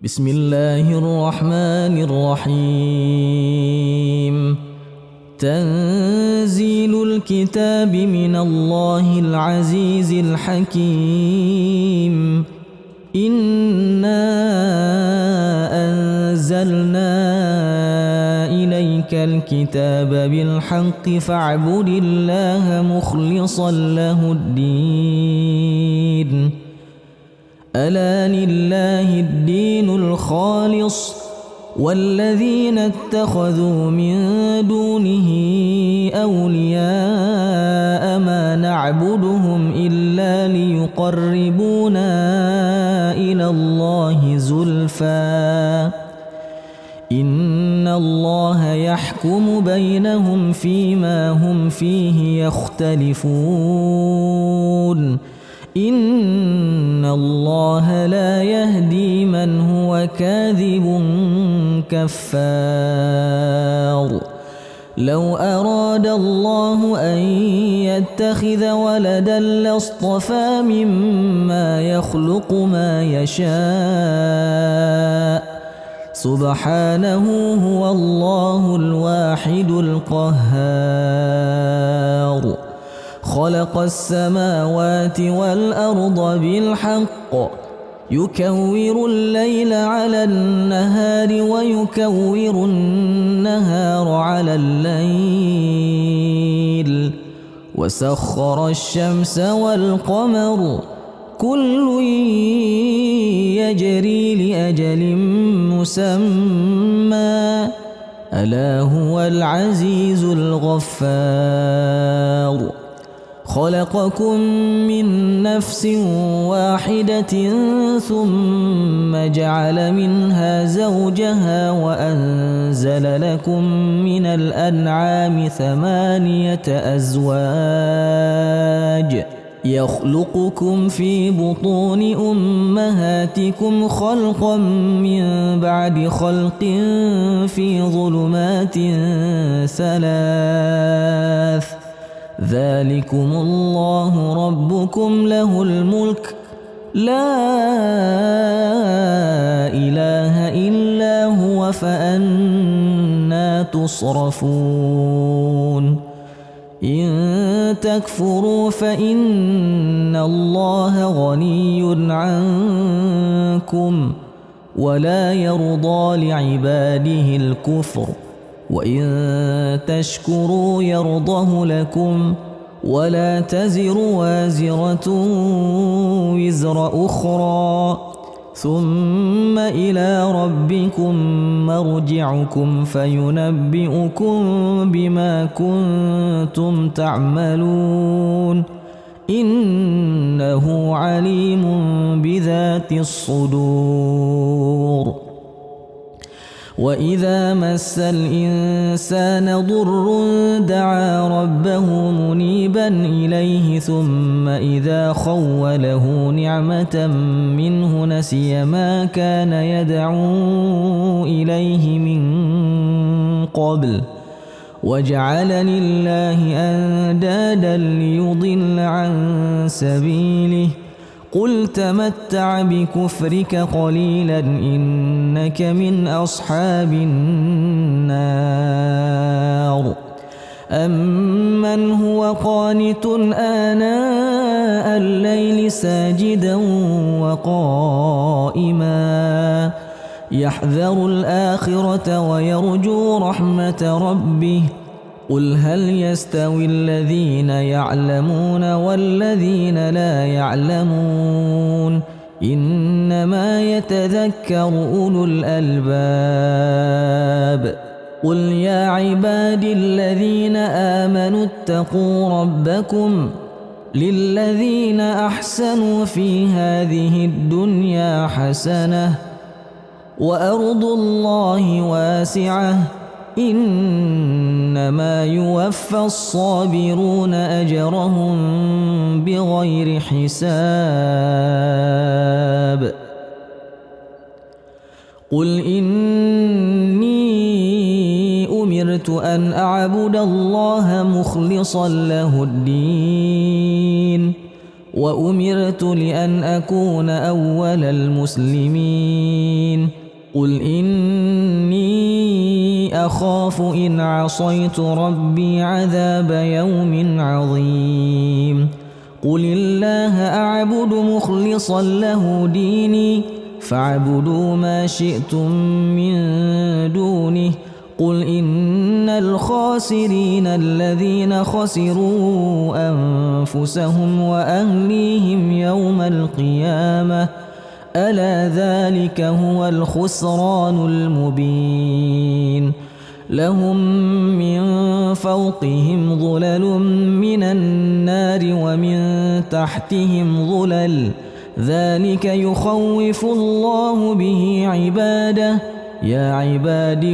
بسم الله الرحمن الرحيم. تنزيل الكتاب من الله العزيز الحكيم. إنا أنزلنا إليك الكتاب بالحق فاعبد الله مخلصا له الدين. ألا لله الدين الخالص والذين اتخذوا من دونه أولياء ما نعبدهم إلا ليقربونا إلى الله زلفى إن الله يحكم بينهم فيما هم فيه يختلفون. إن الله لا يهدي من هو كاذب كفار. لو أراد الله أن يتخذ ولدا لاصطفى مما يخلق ما يشاء سبحانه هو الله الواحد القهار. خلق السماوات والأرض بالحق يكور الليل على النهار ويكور النهار على الليل وسخر الشمس والقمر كل يجري لأجل مسمى ألا هو العزيز الغفار. خلقكم من نفس واحدة ثم جعل منها زوجها وأنزل لكم من الأنعام 8 أزواج يخلقكم في بطون أمهاتكم خلقا من بعد خلق في ظلمات 3 ذلكم الله ربكم له الملك لا إله إلا هو فأنى تصرفون. إن تكفروا فإن الله غني عنكم ولا يرضى لعباده الكفر وإن تشكروا يرضه لكم ولا تزر وازرة وزر أخرى ثم إلى ربكم مرجعكم فينبئكم بما كنتم تعملون إنه عليم بذات الصدور. وإذا مس الإنسان ضر دعا ربه منيبا إليه ثم إذا خوله نعمة منه نسي ما كان يدعو إليه من قبل وجعل لله أندادا ليضل عن سبيله قل تمتع بكفرك قليلا إنك من أصحاب النار. أمن هو قانت آناء الليل ساجدا وقائما يحذر الآخرة ويرجو رحمة ربه قل هل يستوي الذين يعلمون والذين لا يعلمون إنما يتذكر أولو الألباب. قل يا عبادي الذين آمنوا اتقوا ربكم للذين أحسنوا في هذه الدنيا حسنة وأرض الله واسعة إنما يوفى الصابرون أجرهم بغير حساب. قل إني أمرت أن أعبد الله مخلصا له الدين وأمرت لأن أكون أول المسلمين قل إني أخاف إن عصيت ربي عذاب يوم عظيم قل الله أعبد مخلصا له ديني فاعبدوا ما شئتم من دونه قل إن الخاسرين الذين خسروا أنفسهم وأهليهم يوم القيامة ألا ذلك هو الخسران المبين لهم من فوقهم ظلل من النار ومن تحتهم ظلل ذلك يخوف الله به عباده يا عباد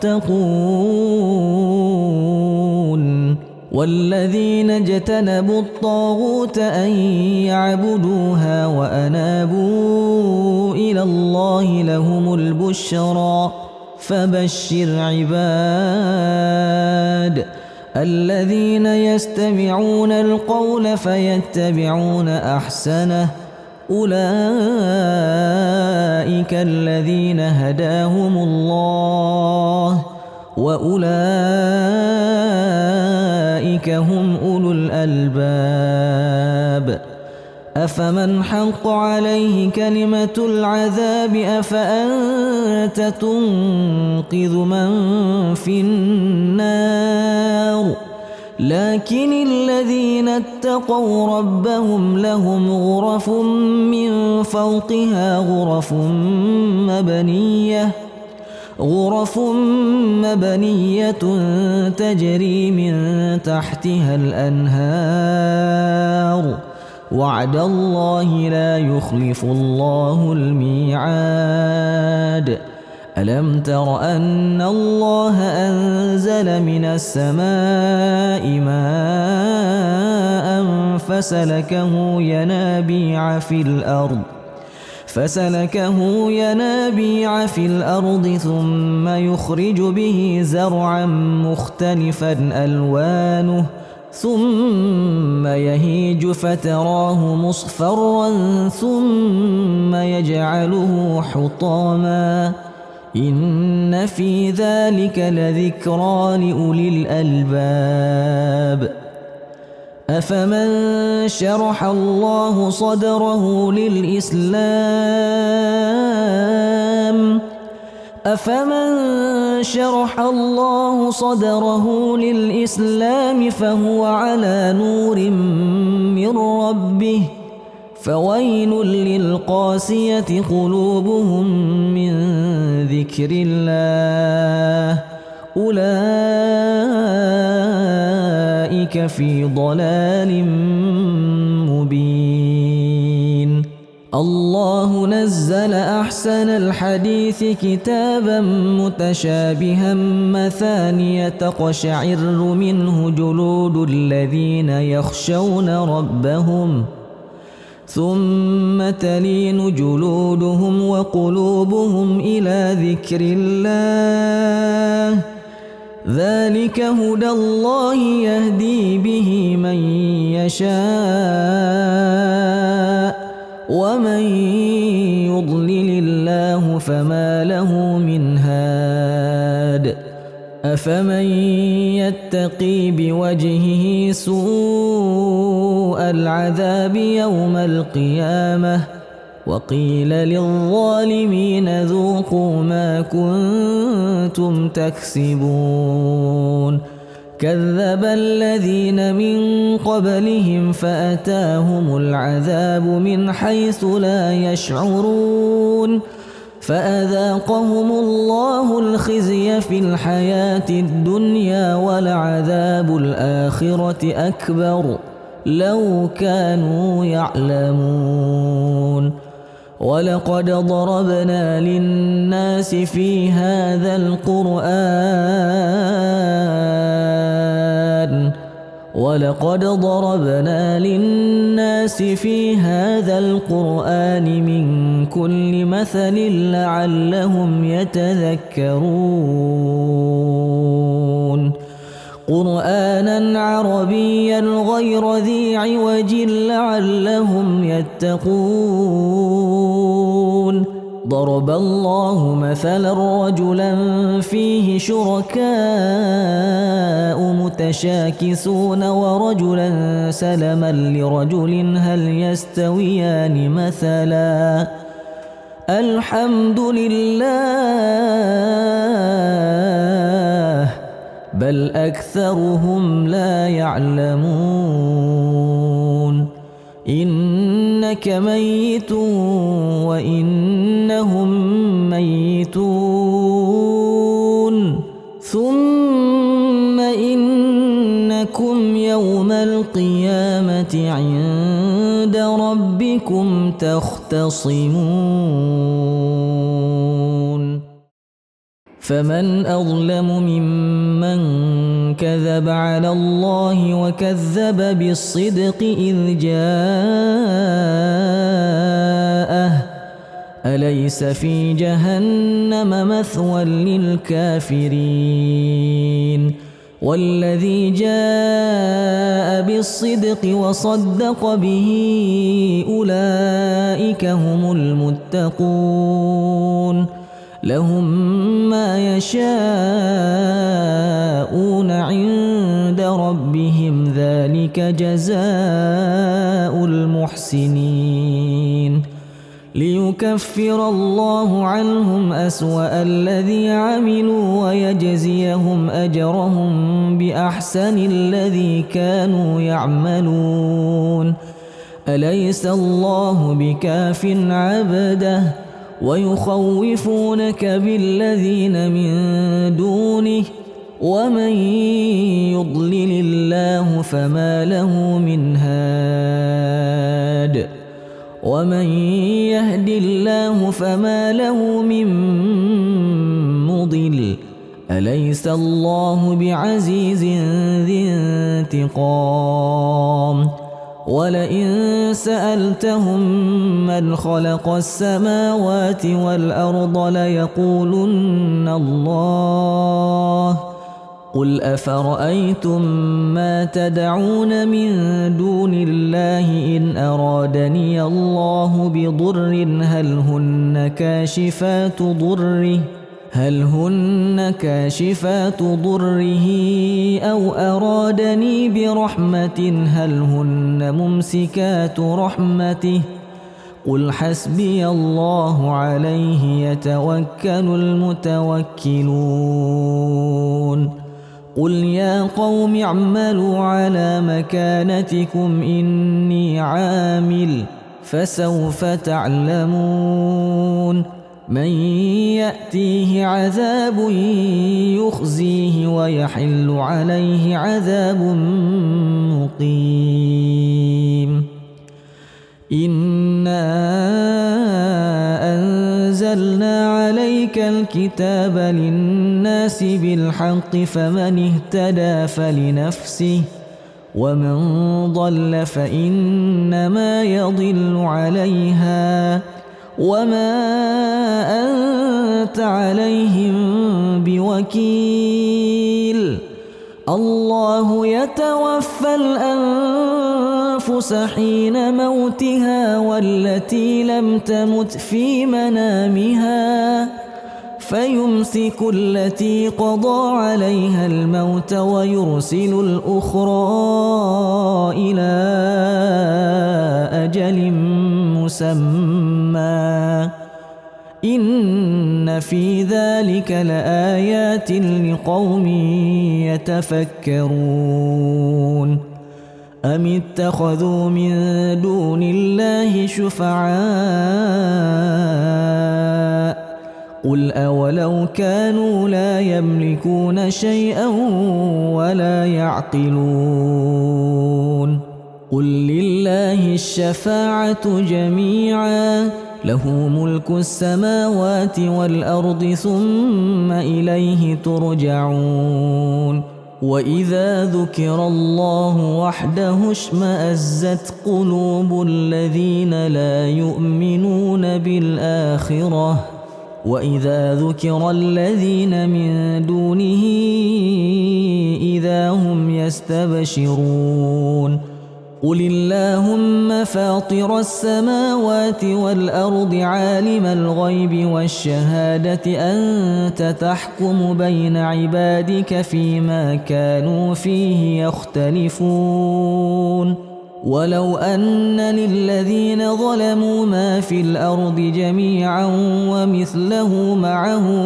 فاتقون والذين اجتنبوا الطاغوت أن يعبدوها وأنابوا إلى الله لهم البشرى فبشر عباد الذين يستمعون القول فيتبعون أحسنه أولئك الذين هداهم الله وأولئك هم أولو الألباب أفمن حق عليه كلمة العذاب أفأنت تنقذ من في النار لكن الذين اتقوا ربهم لهم غرف من فوقها غرف مبنية تجري من تحتها الأنهار وعد الله لا يخلف الله الميعاد ألم تر أن الله أنزل من السماء ماء فسلكه ينابيع في الأرض ثم يخرج به زرعا مختلفا ألوانه ثم يهيج فتراه مصفرا ثم يجعله حطاما إن في ذلك لذكرى لأولي الألباب أفمن شرح الله صدره للإسلام فهو على نور من ربه فويل للقاسية قلوبهم من ذكر الله أولئك في ضلال مبين الله نزل أحسن الحديث كتابا متشابها مثانية تقشعر منه جلود الذين يخشون ربهم ثم تلين جلودهم وقلوبهم إلى ذكر الله ذلك هدى الله يهدي به من يشاء ومن يضلل الله فما له من هاد أفمن يتقي بوجهه سوء العذاب يوم القيامة وقيل للظالمين ذوقوا ما كنتم تكسبون كذب الذين من قبلهم فأتاهم العذاب من حيث لا يشعرون فأذاقهم الله الخزي في الحياة الدنيا ولعذاب الآخرة أكبر لو كانوا يعلمون ولقد ضربنا للناس في هذا القرآن من كل مثل لعلهم يتذكرون قرآنا عربيا غير ذي عوج لعلهم يتقون ضرب الله مثلا رجلا فيه شركاء متشاكسون ورجلا سلما لرجل هل يستويان مثلا الحمد لله بل أكثرهم لا يعلمون إنك ميت وإنهم ميتون ثم إنكم يوم القيامة عند ربكم تختصمون فمن أظلم ممن كذب على الله وكذب بالصدق إذ جاءه أليس في جهنم مثوى للكافرين والذي جاء بالصدق وصدق به أولئك هم المتقون لهم ما يشاءون عند ربهم ذلك جزاء المحسنين ليكفر الله عنهم أسوأ الذي عملوا ويجزيهم أجرهم بأحسن الذي كانوا يعملون أليس الله بكاف عبده ويخوفونك بالذين من دونه ومن يضلل الله فما له من هاد ومن يهد الله فما له من مضل أليس الله بعزيز ذي انتقام ولئن سألتهم من خلق السماوات والأرض ليقولن الله قل أفرأيتم ما تدعون من دون الله إن أرادني الله بضر هل هن كاشفات ضره أو أرادني برحمة هل هن ممسكات رحمته قل حسبي الله عليه يتوكل المتوكلون قل يا قوم اعملوا على مكانتكم إني عامل فسوف تعلمون من يأتيه عذاب يخزيه ويحل عليه عذاب مقيم إنا أنزلنا عليك الكتاب للناس بالحق فمن اهتدى فلنفسه ومن ضل فإنما يضل عليها وما أنت عليهم بوكيل الله يتوفى الأنفس حين موتها والتي لم تمت في منامها فيمسك التي قضى عليها الموت ويرسل الأخرى إلى أجل مسمى إن في ذلك لآيات لقوم يتفكرون أم اتخذوا من دون الله شفعاء قل أولو كانوا لا يملكون شيئا ولا يعقلون قل لله الشفاعة جميعا له ملك السماوات والأرض ثم إليه ترجعون وإذا ذكر الله وحده اشمأزت قلوب الذين لا يؤمنون بالآخرة وإذا ذكر الذين من دونه إذا هم يستبشرون قل اللهم فاطر السماوات والأرض عالم الغيب والشهادة أنت تحكم بين عبادك فيما كانوا فيه يختلفون ولو أن للذين ظلموا ما في الأرض جميعا ومثله معه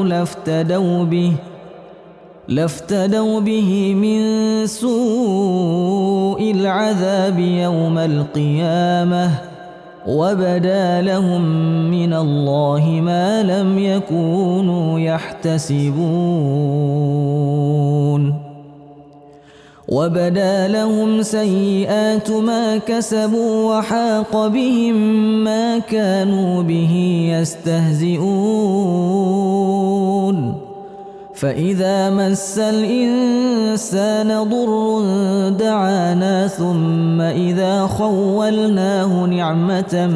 لافتدوا به من سوء العذاب يوم القيامة وبدا لهم من الله ما لم يكونوا يحتسبون وبدا لهم سيئات ما كسبوا وحاق بهم ما كانوا به يستهزئون فإذا مس الإنسان ضر دعانا ثم إذا خولناه نعمة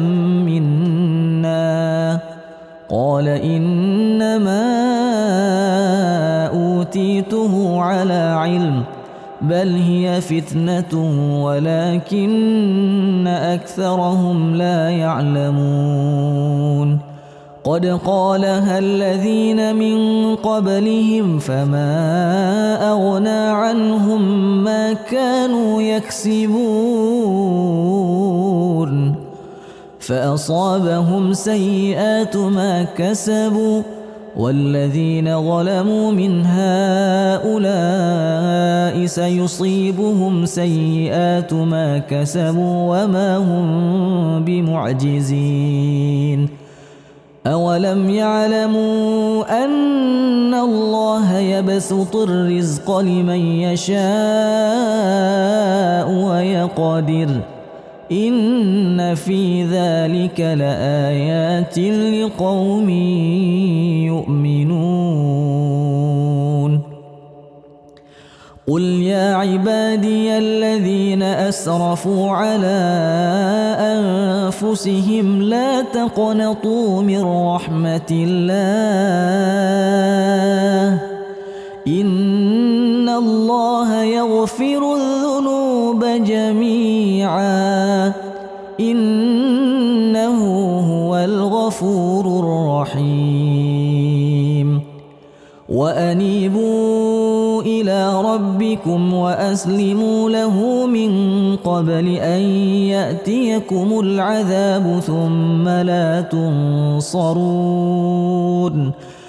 منا قال إنما أوتيته على علم بل هي فتنة ولكن أكثرهم لا يعلمون قد قالها الذين من قبلهم فما أغنى عنهم ما كانوا يكسبون فأصابهم سيئات ما كسبوا والذين ظلموا من هؤلاء سيصيبهم سيئات ما كسبوا وما هم بمعجزين أولم يعلموا أن الله يبسط الرزق لمن يشاء ويقدر إن في ذلك لآيات لقوم يؤمنون قل يا عبادي الذين أسرفوا على أنفسهم لا تقنطوا من رحمة الله إن الله يغفر الذنوب جميعا إنه هو الغفور الرحيم وأنيبوا إلى ربكم وأسلموا له من قبل أن يأتيكم العذاب ثم لا تنصرون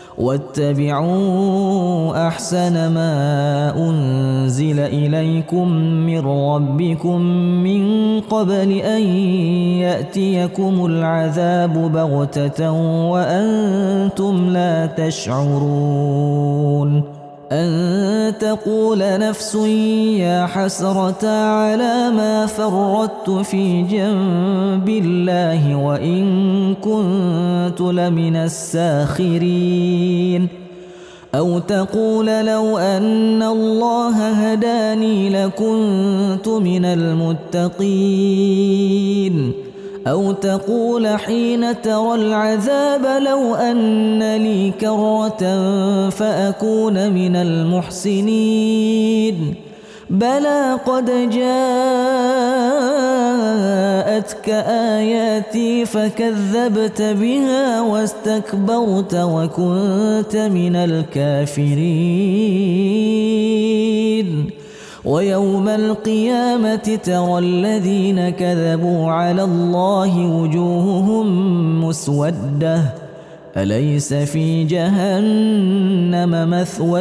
واتبعوا أحسن ما أنزل إليكم من ربكم من قبل أن يأتيكم العذاب بغتة وأنتم لا تشعرون أن تقول نفس يا حسرة على ما فرطت في جنب الله وإن كنت لمن الساخرين أو تقول لو أن الله هداني لكنت من المتقين أو تقول حين ترى العذاب لو أن لي كرة فأكون من المحسنين بلى قد جاءتك آياتي فكذبت بها واستكبرت وكنت من الكافرين ويوم القيامة ترى الذين كذبوا على الله وجوههم مسودة أليس في جهنم مثوى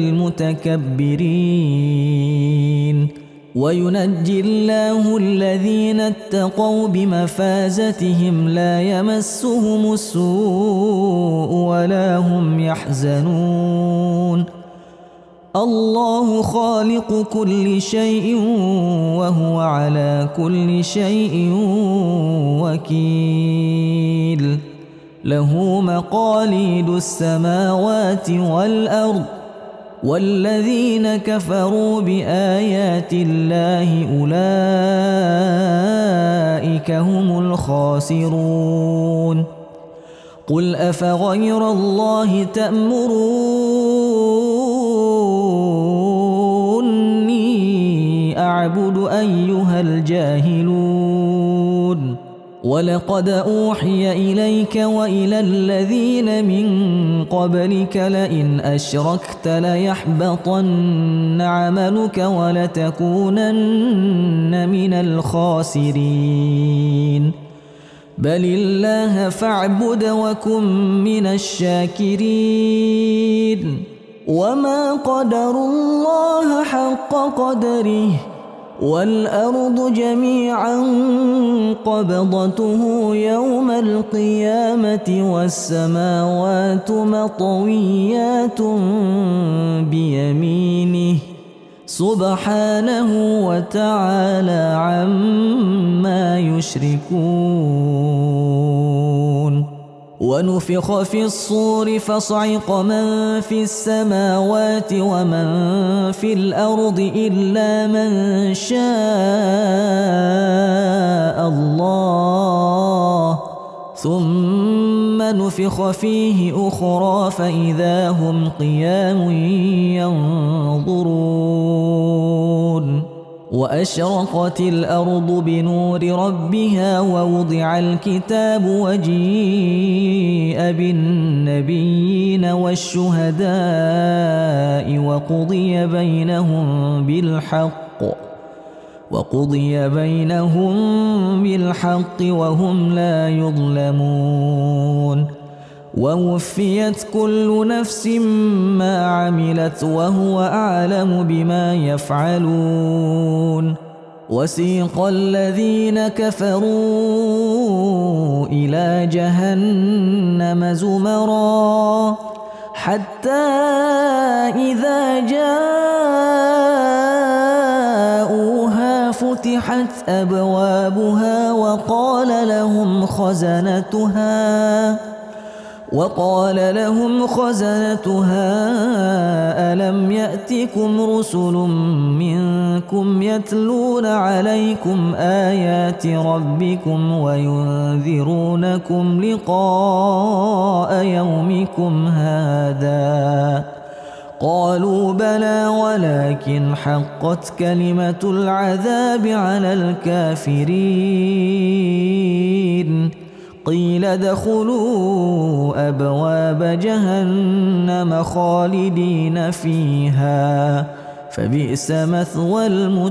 للمتكبرين وينجي الله الذين اتقوا بمفازتهم لا يمسهم السوء ولا هم يحزنون الله خالق كل شيء وهو على كل شيء وكيل له مقاليد السماوات والأرض والذين كفروا بآيات الله أولئك هم الخاسرون قل أفغير الله تأمروني أعبد أيها الجاهلون ولقد أوحي إليك وإلى الذين من قبلك لئن أشركت ليحبطن عملك ولتكونن من الخاسرين بل الله فاعبد وكن من الشاكرين وما قدروا الله حق قدره والأرض جميعا قبضته يوم القيامة والسماوات مطويات بيمينه سبحانه وتعالى عما يشركون ونفخ في الصور فصعق من في السماوات ومن في الأرض إلا من شاء الله ثم نفخ فيه أخرى فإذا هم قيام ينظرون وأشرقت الأرض بنور ربها ووضع الكتاب وجيء بالنبيين والشهداء وقضي بينهم بالحق وهم لا يظلمون ووفيت كل نفس ما عملت وهو أعلم بما يفعلون وسيق الذين كفروا إلى جهنم زمرا حتى إذا جاءوها فتحت أبوابها وقال لهم خزنتها ألم يأتكم رسل منكم يتلون عليكم آيات ربكم وينذرونكم لقاء يومكم هذا قالوا بلى ولكن حقت كلمة العذاب على الكافرين قيل ادخلوا أبواب جهنم خالدين فيها فبئس مثوى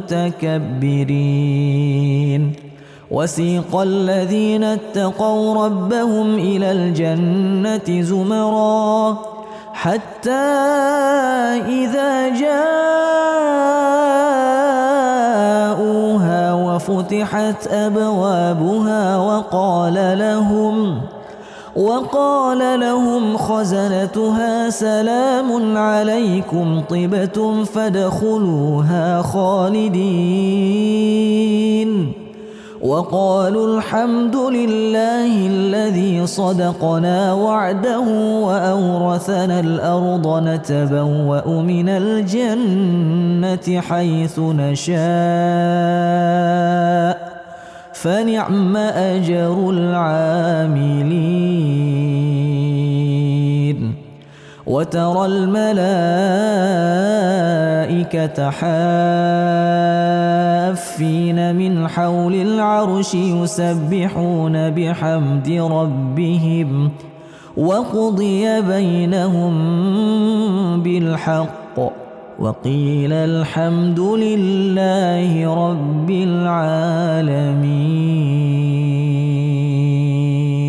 المتكبرين وسيق الذين اتقوا ربهم إلى الجنة زمرا حتى إذا جاءوها وفتحت أبوابها وقال لهم خزنتها سلام عليكم طبتم فادخلوها خالدين وقالوا الحمد لله الذي صدقنا وعده وأورثنا الأرض نتبوأ من الجنة حيث نشاء فنعم أجر العاملين وترى الملائكة حافين من حول العرش يسبحون بحمد ربهم وقضي بينهم بالحق وقيل الحمد لله رب العالمين.